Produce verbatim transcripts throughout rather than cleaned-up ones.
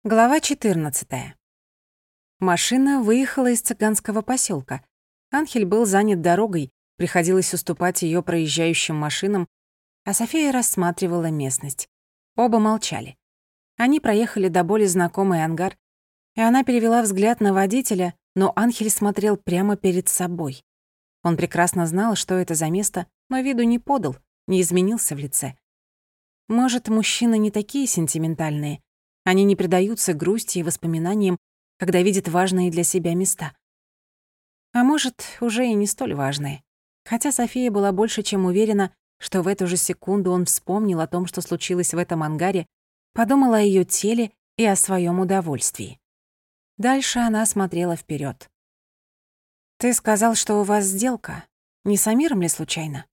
Глава четырнадцатая. Машина выехала из цыганского посёлка. Анхель был занят дорогой, приходилось уступать её проезжающим машинам, а София рассматривала местность. Оба молчали. Они проехали до боли знакомый ангар, и она перевела взгляд на водителя, но Анхель смотрел прямо перед собой. Он прекрасно знал, что это за место, но виду не подал, не изменился в лице. Может, мужчины не такие сентиментальные, они не предаются грусти и воспоминаниям, когда видят важные для себя места. А может, уже и не столь важные. Хотя София была больше чем уверена, что в эту же секунду он вспомнил о том, что случилось в этом ангаре, подумала о её теле и о своём удовольствии. Дальше она смотрела вперёд. «Ты сказал, что у вас сделка. Не с Амиром ли случайно?»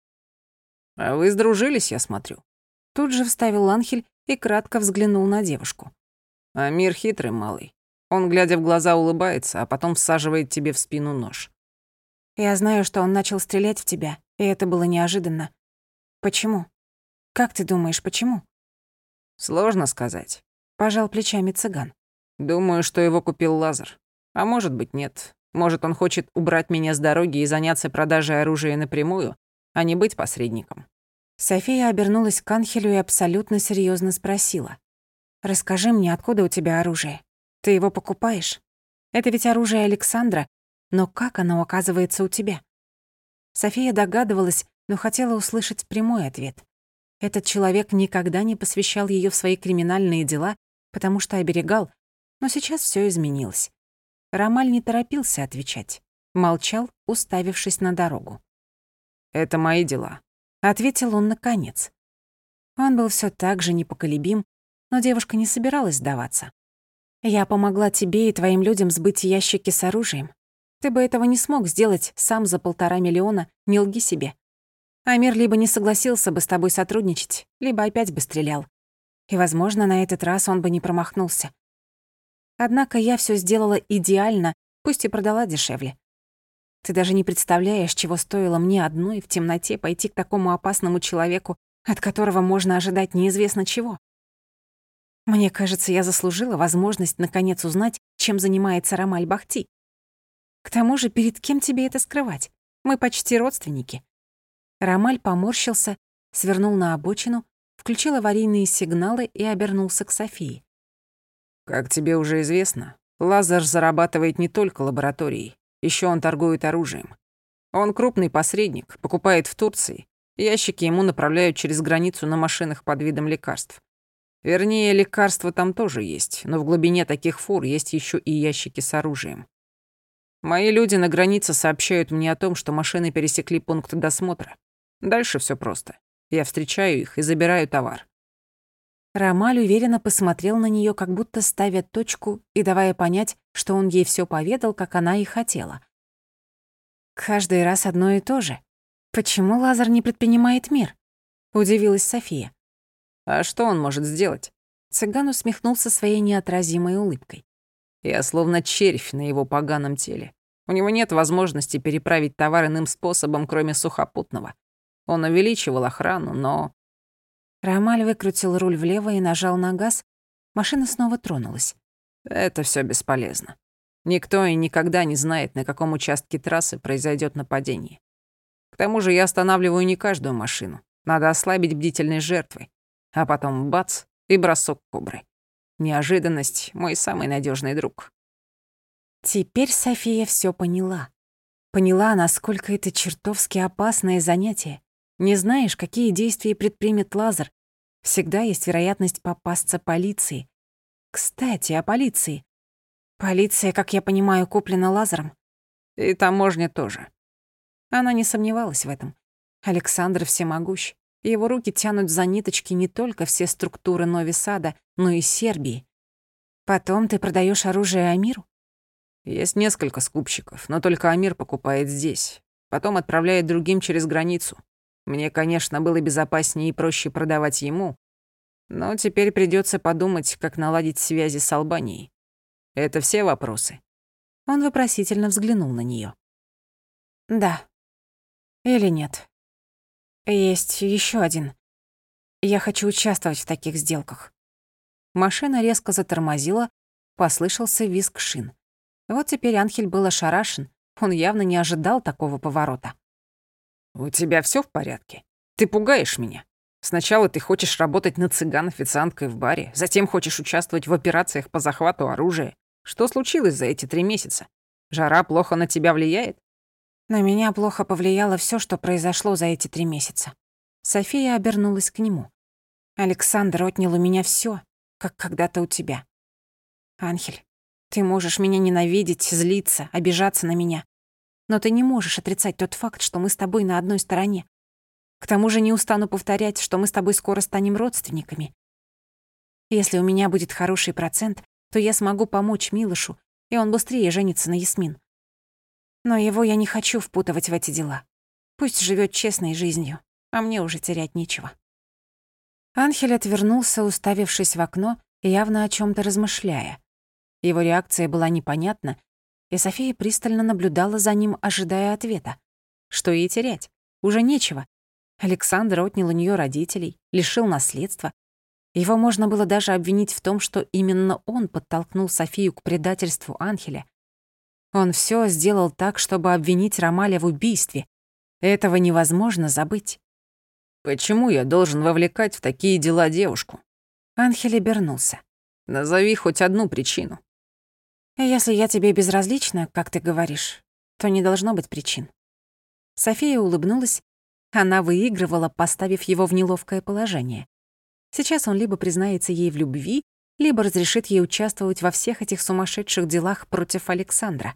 «А вы сдружились, я смотрю». Тут же вставил Анхель и кратко взглянул на девушку. Амир хитрый малый. Он, глядя в глаза, улыбается, а потом всаживает тебе в спину нож. Я знаю, что он начал стрелять в тебя, и это было неожиданно. Почему? Как ты думаешь, почему? Сложно сказать. Пожал плечами цыган. Думаю, что его купил Лазар. А может быть, нет. Может, он хочет убрать меня с дороги и заняться продажей оружия напрямую, а не быть посредником. София обернулась к Анхелю и абсолютно серьёзно спросила. «Расскажи мне, откуда у тебя оружие? Ты его покупаешь? Это ведь оружие Александра, но как оно оказывается у тебя?» София догадывалась, но хотела услышать прямой ответ. Этот человек никогда не посвящал её в свои криминальные дела, потому что оберегал, но сейчас всё изменилось. Ромаль не торопился отвечать. Молчал, уставившись на дорогу. «Это мои дела», — ответил он наконец. Он был всё так же непоколебим, но девушка не собиралась сдаваться. «Я помогла тебе и твоим людям сбыть ящики с оружием. Ты бы этого не смог сделать сам за полтора миллиона, не лги себе. Амир либо не согласился бы с тобой сотрудничать, либо опять бы стрелял. И, возможно, на этот раз он бы не промахнулся. Однако я всё сделала идеально, пусть и продала дешевле. Ты даже не представляешь, чего стоило мне одной в темноте пойти к такому опасному человеку, от которого можно ожидать неизвестно чего. Мне кажется, я заслужила возможность наконец узнать, чем занимается Ромаль Бахти. К тому же, перед кем тебе это скрывать? Мы почти родственники». Ромаль поморщился, свернул на обочину, включил аварийные сигналы и обернулся к Софии. «Как тебе уже известно, Лазар зарабатывает не только лабораторией, ещё он торгует оружием. Он крупный посредник, покупает в Турции, ящики ему направляют через границу на машинах под видом лекарств. Вернее, лекарства там тоже есть, но в глубине таких фур есть ещё и ящики с оружием. Мои люди на границе сообщают мне о том, что машины пересекли пункт досмотра. Дальше всё просто. Я встречаю их и забираю товар». Ромаль уверенно посмотрел на неё, как будто ставя точку и давая понять, что он ей всё поведал, как она и хотела. «Каждый раз одно и то же. Почему Лазар не предпринимает мер?» — удивилась София. «А что он может сделать?» Цыган усмехнулся своей неотразимой улыбкой. «Я словно червь на его поганом теле. У него нет возможности переправить товар иным способом, кроме сухопутного. Он увеличивал охрану, но...» Ромаль выкрутил руль влево и нажал на газ. Машина снова тронулась. «Это всё бесполезно. Никто и никогда не знает, на каком участке трассы произойдёт нападение. К тому же я останавливаю не каждую машину. Надо ослабить бдительность жертвы. А потом бац, и бросок кобры. Неожиданность — мой самый надежный друг». Теперь София всё поняла. Поняла, насколько это чертовски опасное занятие. Не знаешь, какие действия предпримет Лазар. Всегда есть вероятность попасться полиции. Кстати, о полиции. Полиция, как я понимаю, куплена Лазаром. И таможня тоже. Она не сомневалась в этом. Александр всемогущ. Его руки тянут за ниточки не только все структуры Нови-Сада, но и Сербии. Потом ты продаёшь оружие Амиру? Есть несколько скупщиков, но только Амир покупает здесь. Потом отправляет другим через границу. Мне, конечно, было безопаснее и проще продавать ему, но теперь придётся подумать, как наладить связи с Албанией. Это все вопросы?» Он вопросительно взглянул на неё. «Да. Или нет. Есть ещё один. Я хочу участвовать в таких сделках». Машина резко затормозила, Послышался визг шин. Вот теперь Анхель был ошарашен. Он явно не ожидал такого поворота. «У тебя все в порядке? Ты пугаешь меня. Сначала ты хочешь работать на цыган официанткой в баре, затем хочешь участвовать в операциях по захвату оружия. Что случилось за эти три месяца? Жара плохо на тебя влияет?» На меня плохо повлияло все, что произошло за эти три месяца. София обернулась к нему. Александр отнял у меня все, как когда-то у тебя. Анхель, ты можешь меня ненавидеть, злиться, обижаться на меня. Но ты не можешь отрицать тот факт, что мы с тобой на одной стороне. К тому же не устану повторять, что мы с тобой скоро станем родственниками. Если у меня будет хороший процент, то я смогу помочь Милошу, и он быстрее женится на Ясмин. Но его я не хочу впутывать в эти дела. Пусть живет честной жизнью, а мне уже терять нечего. Анхель отвернулся, уставившись в окно, явно о чем то размышляя. Его реакция была непонятна, и София пристально наблюдала за ним, ожидая ответа. Что ей терять? Уже нечего. Александр отнял у нее родителей, лишил наследства. Его можно было даже обвинить в том, что именно он подтолкнул Софию к предательству Анхеля. Он все сделал так, чтобы обвинить Ромаля в убийстве. Этого невозможно забыть. «Почему я должен вовлекать в такие дела девушку?» Анхель обернулся. «Назови хоть одну причину». «Если я тебе безразлична, как ты говоришь, то не должно быть причин». София улыбнулась. Она выигрывала, поставив его в неловкое положение. Сейчас он либо признается ей в любви, либо разрешит ей участвовать во всех этих сумасшедших делах против Александра.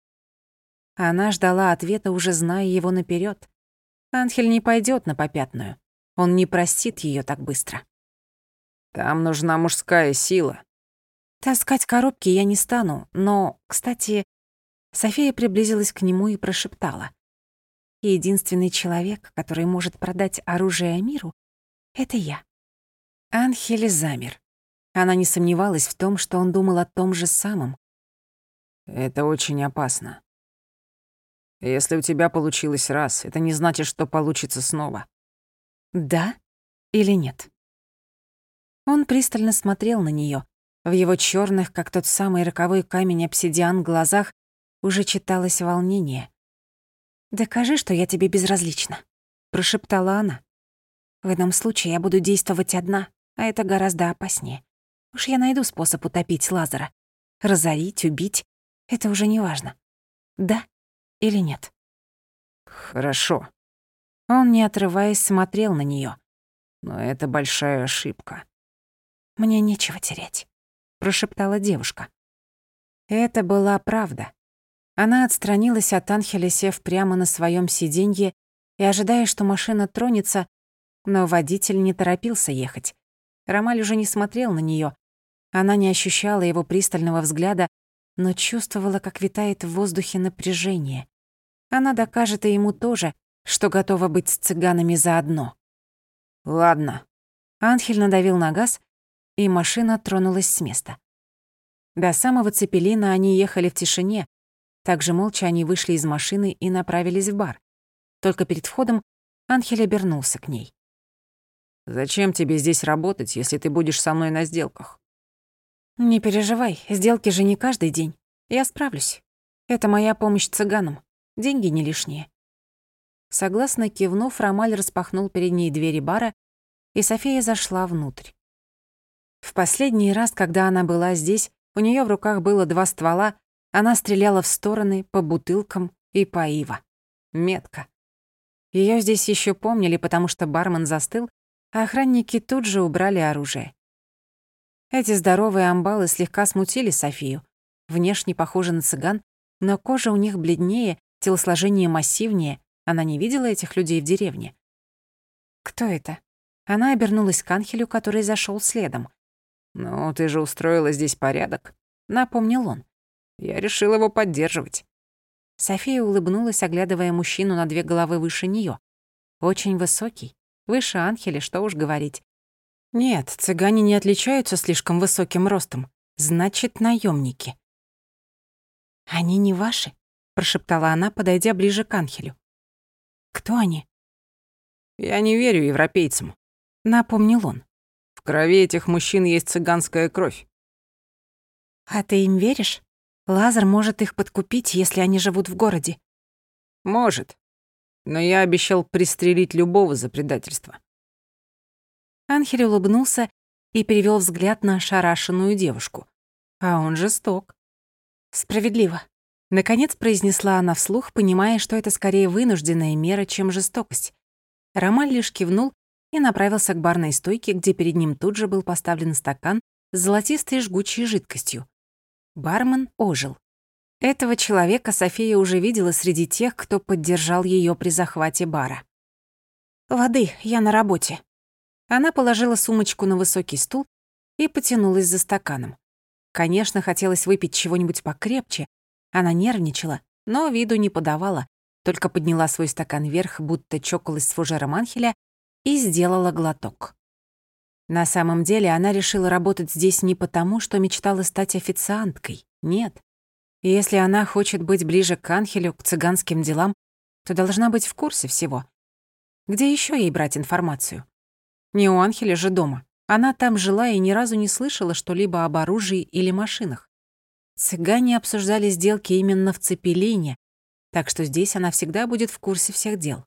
Она ждала ответа, уже зная его наперёд. Анхель не пойдёт на попятную. Он не простит её так быстро. «Там нужна мужская сила». Таскать коробки я не стану, но, кстати, София приблизилась к нему и прошептала. Единственный человек, который может продать оружие Амиру, это я. Анхель замер. Она не сомневалась в том, что он думал о том же самом. «Это очень опасно. Если у тебя получилось раз, это не значит, что получится снова». Да или нет? Он пристально смотрел на неё. В его чёрных, как тот самый роковой камень обсидиан, глазах уже читалось волнение. «Докажи, что я тебе безразлична», — прошептала она. «В этом случае я буду действовать одна, а это гораздо опаснее. Уж я найду способ утопить Лазара. Разорить, убить — это уже не важно. Да или нет?» «Хорошо». Он, не отрываясь, смотрел на неё. «Но это большая ошибка». «Мне нечего терять», — прошептала девушка. Это была правда. Она отстранилась от Анхеля, сев прямо на своём сиденье и ожидая, что машина тронется, но водитель не торопился ехать. Ромаль уже не смотрел на неё. Она не ощущала его пристального взгляда, но чувствовала, как витает в воздухе напряжение. Она докажет и ему тоже, что готова быть с цыганами заодно. «Ладно». Анхель надавил на газ, и машина тронулась с места. До самого Цепелина они ехали в тишине. Также молча они вышли из машины и направились в бар. Только перед входом Анхель обернулся к ней. «Зачем тебе здесь работать, если ты будешь со мной на сделках?» «Не переживай, сделки же не каждый день. Я справлюсь. Это моя помощь цыганам. Деньги не лишние». Согласно кивнув, Ромаль распахнул перед ней двери бара, и София зашла внутрь. В последний раз, когда она была здесь, у неё в руках было два ствола, она стреляла в стороны, по бутылкам и по Ива. Метко. Её здесь ещё помнили, потому что бармен застыл, а охранники тут же убрали оружие. Эти здоровые амбалы слегка смутили Софию. Внешне похожи на цыган, но кожа у них бледнее, телосложение массивнее. Она не видела этих людей в деревне. «Кто это?» Она обернулась к Анхелю, который зашёл следом. «Ну, ты же устроила здесь порядок», — напомнил он. «Я решил его поддерживать». София улыбнулась, оглядывая мужчину на две головы выше неё. Очень высокий. Выше Анхеля, что уж говорить. Нет, цыгане не отличаются слишком высоким ростом. Значит, наёмники. «Они не ваши?» — прошептала она, подойдя ближе к Анхелю. «Кто они?» «Я не верю европейцам», — напомнил он. «В крови этих мужчин есть цыганская кровь». «А ты им веришь? Лазар может их подкупить, если они живут в городе». «Может. Но я обещал пристрелить любого за предательство». Анхель улыбнулся и перевёл взгляд на ошарашенную девушку. А он жесток. «Справедливо», — наконец произнесла она вслух, понимая, что это скорее вынужденная мера, чем жестокость. Ромаль лишь кивнул и направился к барной стойке, где перед ним тут же был поставлен стакан с золотистой жгучей жидкостью. Бармен ожил. Этого человека София уже видела среди тех, кто поддержал её при захвате бара. «Воды, я на работе». Она положила сумочку на высокий стул и потянулась за стаканом. Конечно, хотелось выпить чего-нибудь покрепче. Она нервничала, но виду не подавала, только подняла свой стакан вверх, будто чокалась с фужером Анхеля, и сделала глоток. На самом деле она решила работать здесь не потому, что мечтала стать официанткой. Нет. Если она хочет быть ближе к Анхелю, к цыганским делам, то должна быть в курсе всего. Где ещё ей брать информацию? Не у Анхеля же дома. Она там жила и ни разу не слышала что-либо об оружии или машинах. Цыгане обсуждали сделки именно в Цепелине, так что здесь она всегда будет в курсе всех дел.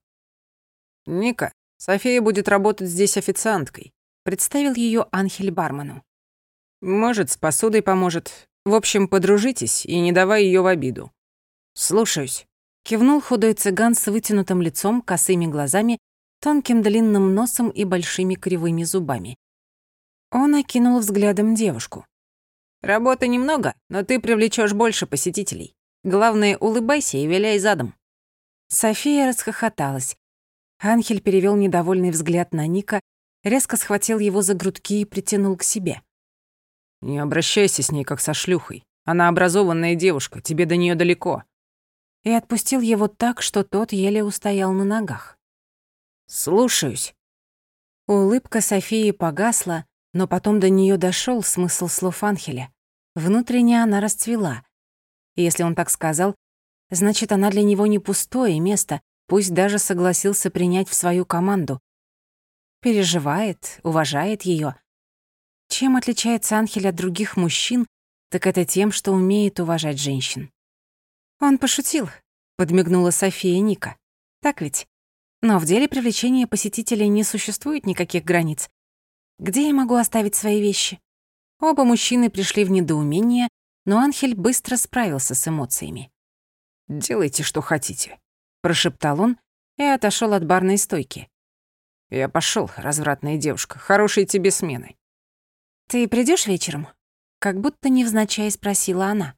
«Ника, София будет работать здесь официанткой», — представил её Анхель бармену. «Может, с посудой поможет. В общем, подружитесь и не давай её в обиду». «Слушаюсь», — кивнул худой цыган с вытянутым лицом, косыми глазами, тонким длинным носом и большими кривыми зубами. Он окинул взглядом девушку. «Работы немного, но ты привлечёшь больше посетителей. Главное, улыбайся и виляй задом». София расхохоталась. Анхель перевёл недовольный взгляд на Ника, резко схватил его за грудки и притянул к себе. «Не обращайся с ней, как со шлюхой. Она образованная девушка, тебе до неё далеко». И отпустил его так, что тот еле устоял на ногах. «Слушаюсь». Улыбка Софии погасла, но потом до неё дошёл смысл слов Анхеля. Внутренне она расцвела. И если он так сказал, значит, она для него не пустое место, пусть даже согласился принять в свою команду. Переживает, уважает её. Чем отличается Анхель от других мужчин, так это тем, что умеет уважать женщин. «Он пошутил», — подмигнула София Ника. «Так ведь? Но в деле привлечения посетителей не существует никаких границ. Где я могу оставить свои вещи?» Оба мужчины пришли в недоумение, но Анхель быстро справился с эмоциями. «Делайте, что хотите», — прошептал он и отошёл от барной стойки. «Я пошёл, развратная девушка. Хорошей тебе смены». «Ты придёшь вечером?» — как будто невзначай спросила она.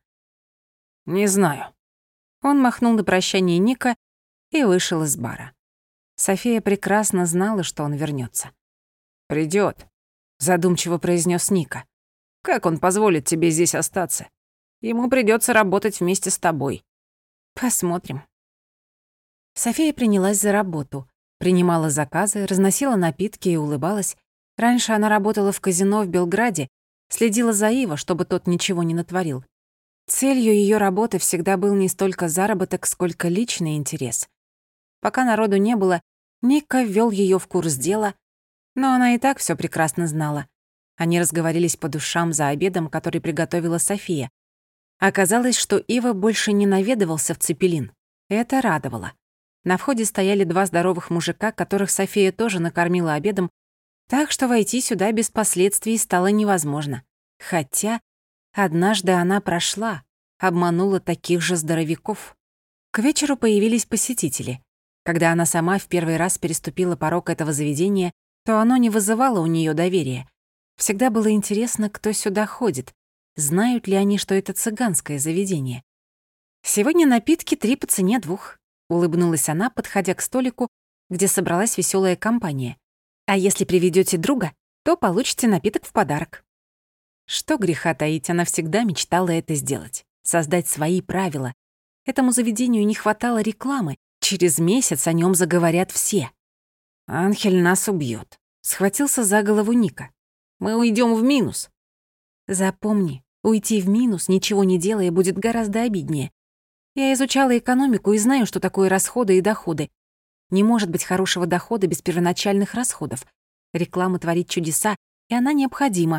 «Не знаю». Он махнул на прощание Ника и вышел из бара. София прекрасно знала, что он вернётся. «Придёт», — задумчиво произнёс Ника. «Как он позволит тебе здесь остаться? Ему придётся работать вместе с тобой». «Посмотрим». София принялась за работу, принимала заказы, разносила напитки и улыбалась. Раньше она работала в казино в Белграде, следила за Иво, чтобы тот ничего не натворил. Целью её работы всегда был не столько заработок, сколько личный интерес. Пока народу не было, Ника ввёл её в курс дела, но она и так всё прекрасно знала. Они разговорились по душам за обедом, который приготовила София. Оказалось, что Ива больше не наведывался в Цепелин. Это радовало. На входе стояли два здоровых мужика, которых София тоже накормила обедом, так что войти сюда без последствий стало невозможно. Хотя однажды она прошла, обманула таких же здоровяков. К вечеру появились посетители. Когда она сама в первый раз переступила порог этого заведения, то оно не вызывало у неё доверия. Всегда было интересно, кто сюда ходит, знают ли они, что это цыганское заведение. «Сегодня напитки три по цене двух», — улыбнулась она, подходя к столику, где собралась веселая компания. «А если приведете друга, то получите напиток в подарок». Что греха таить, она всегда мечтала это сделать, создать свои правила. Этому заведению не хватало рекламы, через месяц о нем заговорят все. «Анхель нас убьет», — схватился за голову Ника. «Мы уйдем в минус». «Запомни, уйти в минус, ничего не делая, будет гораздо обиднее. Я изучала экономику и знаю, что такое расходы и доходы. Не может быть хорошего дохода без первоначальных расходов. Реклама творит чудеса, и она необходима.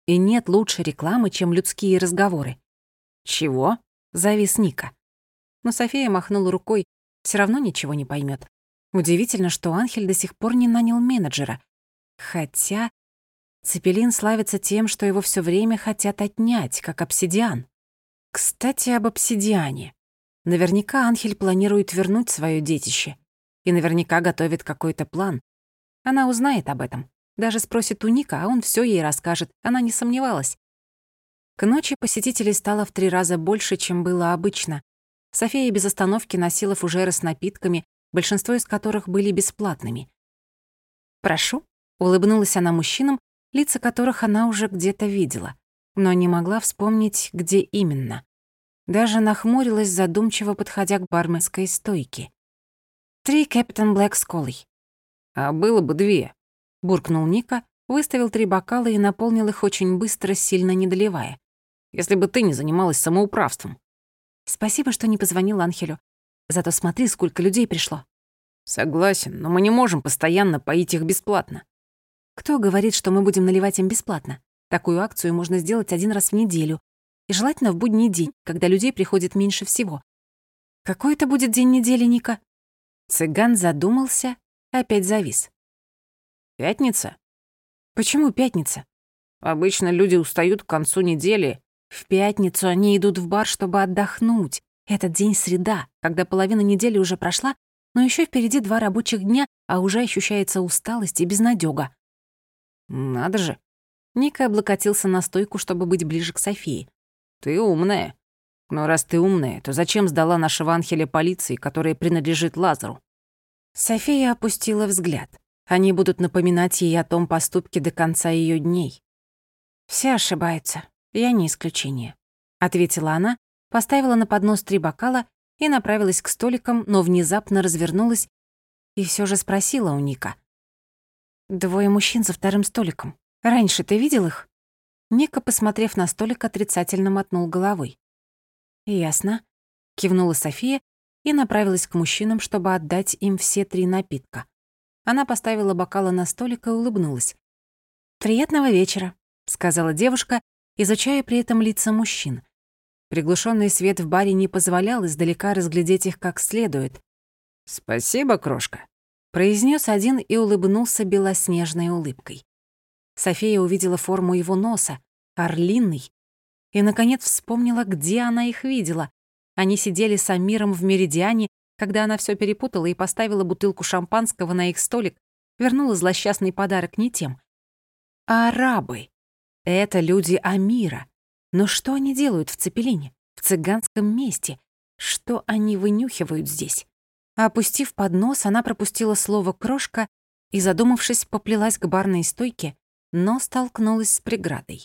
И нет лучше рекламы, чем людские разговоры. Чего? Завис Ника. Но София махнула рукой, все равно ничего не поймет. Удивительно, что Анхель до сих пор не нанял менеджера. Хотя Цепелин славится тем, что его все время хотят отнять, как обсидиан. Кстати, об обсидиане. Наверняка Анхель планирует вернуть свое детище. И наверняка готовит какой-то план. Она узнает об этом. Даже спросит у Ника, а он все ей расскажет. Она не сомневалась. К ночи посетителей стало в три раза больше, чем было обычно. София без остановки носила фужеры с напитками, большинство из которых были бесплатными. «Прошу», — улыбнулась она мужчинам, лица которых она уже где-то видела, но не могла вспомнить, где именно. Даже нахмурилась, задумчиво подходя к барменской стойке. «Три Кэптон Блэк с колой». А было бы две. Буркнул Ника, выставил три бокала и наполнил их очень быстро, сильно не доливая. Если бы ты не занималась самоуправством. «Спасибо, что не позвонил Анхелю. Зато смотри, сколько людей пришло». Согласен, но мы не можем постоянно поить их бесплатно. «Кто говорит, что мы будем наливать им бесплатно? Такую акцию можно сделать один раз в неделю. И желательно в будний день, когда людей приходит меньше всего. Какой это будет день недели, Ника?» Цыган задумался, опять завис. Пятница? «Почему пятница?» Обычно люди устают к концу недели. В пятницу они идут в бар, чтобы отдохнуть. Этот день среда, когда половина недели уже прошла, но еще впереди два рабочих дня, а уже ощущается усталость и безнадёга. Надо же. Ника облокотился на стойку, чтобы быть ближе к Софии. Ты умная. Но раз ты умная, то зачем сдала нашего Анхеля полиции, которая принадлежит Лазару? София опустила взгляд. Они будут напоминать ей о том поступке до конца ее дней. «Все ошибаются. Я не исключение», — ответила она, поставила на поднос три бокала и направилась к столикам, но внезапно развернулась и все же спросила у Ника. «Двое мужчин за вторым столиком. Раньше ты видел их?» Ника, посмотрев на столик, отрицательно мотнул головой. «Ясно», — кивнула София и направилась к мужчинам, чтобы отдать им все три напитка. Она поставила бокалы на столик и улыбнулась. «Приятного вечера», — сказала девушка, изучая при этом лица мужчин. Приглушенный свет в баре не позволял издалека разглядеть их как следует. «Спасибо, крошка», — произнес один и улыбнулся белоснежной улыбкой. София увидела форму его носа, орлиный, и, наконец, вспомнила, где она их видела. Они сидели с Амиром в Меридиане, когда она все перепутала и поставила бутылку шампанского на их столик, вернула злосчастный подарок не тем. Арабы. Это люди Амира. Но что они делают в Цепелине, в цыганском месте? Что они вынюхивают здесь? Опустив поднос, она пропустила слово «крошка» и, задумавшись, поплелась к барной стойке, но столкнулась с преградой.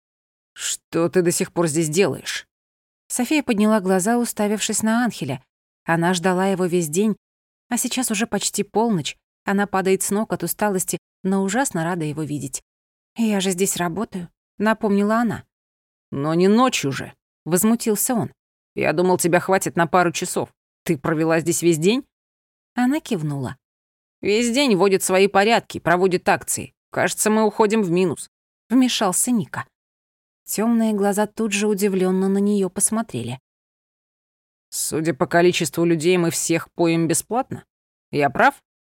«Что ты до сих пор здесь делаешь?» София подняла глаза, уставившись на Анхеля. Она ждала его весь день, а сейчас уже почти полночь. Она падает с ног от усталости, но ужасно рада его видеть. «Я же здесь работаю», — напомнила она. «Но не ночью же», — возмутился он. «Я думал, тебя хватит на пару часов. Ты провела здесь весь день?» Она кивнула. «Весь день вводит свои порядки, проводит акции. Кажется, мы уходим в минус», — вмешался Ника. Тёмные глаза тут же удивлённо на неё посмотрели. «Судя по количеству людей, мы всех поим бесплатно. Я прав?»